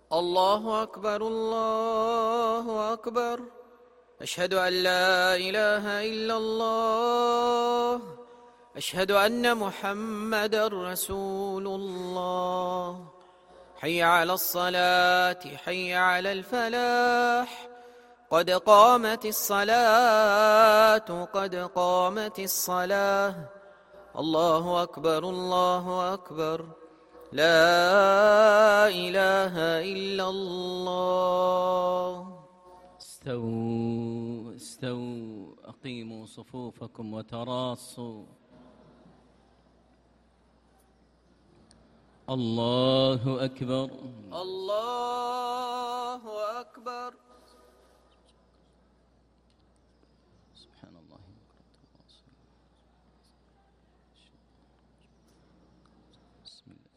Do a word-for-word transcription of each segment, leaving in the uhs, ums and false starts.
الله أكبر الله أكبر. أشهد أن لا إله إلا الله. أشهد أن محمدا رسول الله. حي على الصلاة حي على الفلاح. قد قامت الصلاة قد قامت الصلاة. الله أكبر الله أكبر. لا إله إلا الله. استووا استووا أقيموا صفوفكم وتراصوا. الله أكبر الله أكبر. سبحان الله. بسم الله.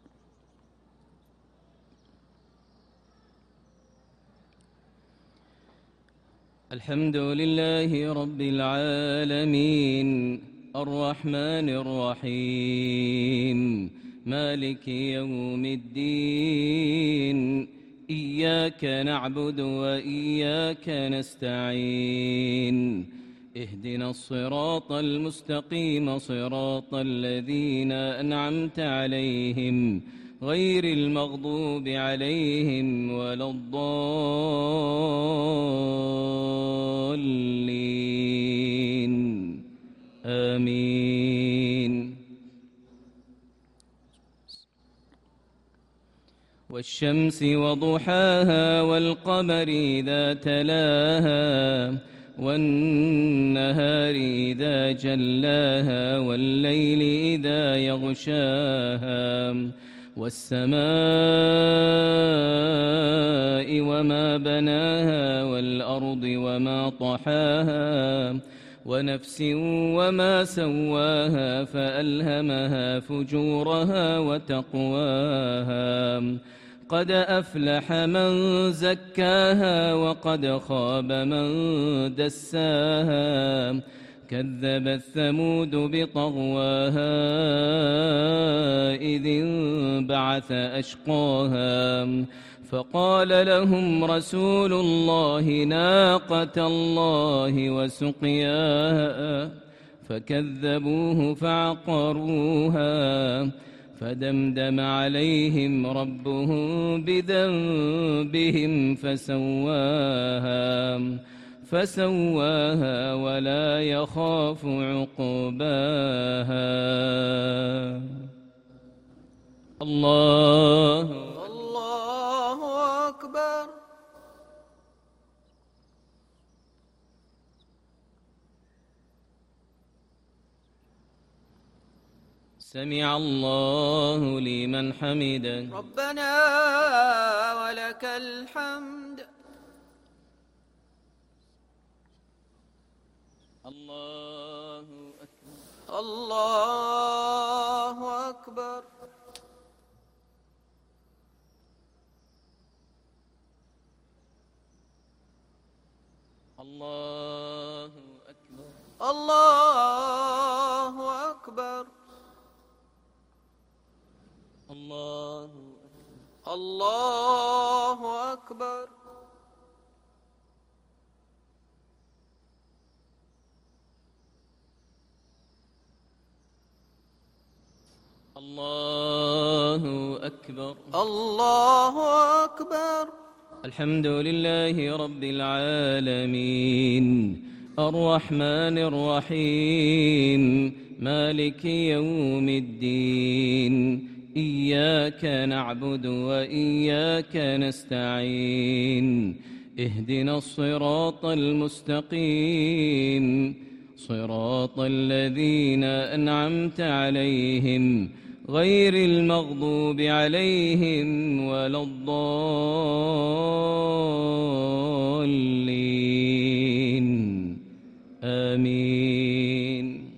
الحمد لله رب العالمين الرحمن الرحيم مالك يوم الدين. إياك نعبد وإياك نستعين. اهدنا الصراط المستقيم صراط الذين أنعمت عليهم غير المغضوب عليهم ولا الضالين. آمين. والشمس وضحاها والقمر إذا تلاها والنهار إذا جلاها والليل إذا يغشاها والسماء وما بناها والأرض وما طحاها ونفس وما سواها فألهمها فجورها وتقواها. قد أفلح من زكاها وقد خاب من دساها. كذبت ثمود بطغواها إذ انبعث أشقاها فقال لهم رسول الله ناقة الله وسقياها فكذبوه فعقروها فدمدم عليهم ربهم بذنبهم فسواها فسواها ولا يخاف عقباها. الله الله أكبر. سمع الله لمن حمده. ربنا ولك الحمد. الله أكبر. الله أكبر. الله أكبر. الله أكبر. الله الله أكبر. الله أكبر. الله أكبر. الحمد لله رب العالمين الرحمن الرحيم مالك يوم الدين. إياك نعبد وإياك نستعين. اهدنا الصراط المستقيم صراط الذين أنعمت عليهم غير المغضوب عليهم ولا الضالين. آمين.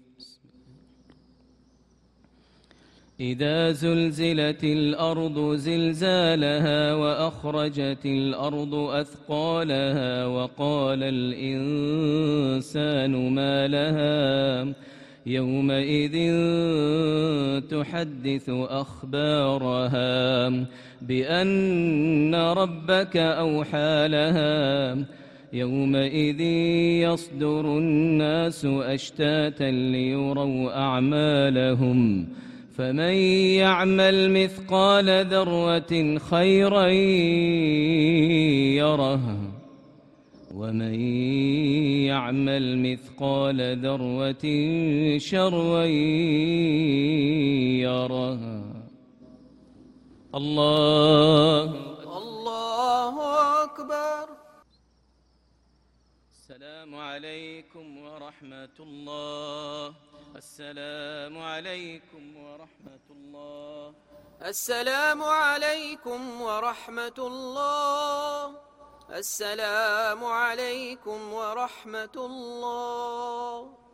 إذا زلزلت الأرض زلزالها وأخرجت الأرض أثقالها وقال الإنسان ما لها يومئذ تحدث أخبارها بأن ربك أوحى لها يومئذ يصدر الناس أشتاتا ليروا أعمالهم فمن يعمل مثقال ذرة خيرا يره ومن يعمل مثقال ذرة شرا يره. الله الله أكبر. السلام عليكم ورحمة الله. السلام عليكم ورحمة الله. السلام عليكم ورحمة الله. السلام عليكم ورحمة الله.